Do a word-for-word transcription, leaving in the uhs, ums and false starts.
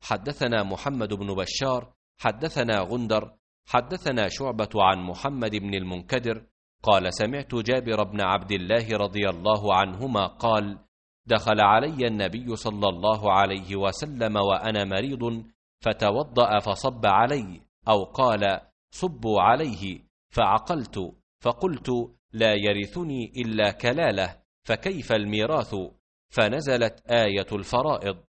حدثنا محمد بن بشار حدثنا غندر حدثنا شعبة عن محمد بن المنكدر قال سمعت جابر بن عبد الله رضي الله عنهما قال دخل علي النبي صلى الله عليه وسلم وأنا مريض فتوضأ فصب علي أو قال صبوا عليه فعقلت فقلت لا يرثني إلا كلالة فكيف الميراث؟ فنزلت آية الفرائض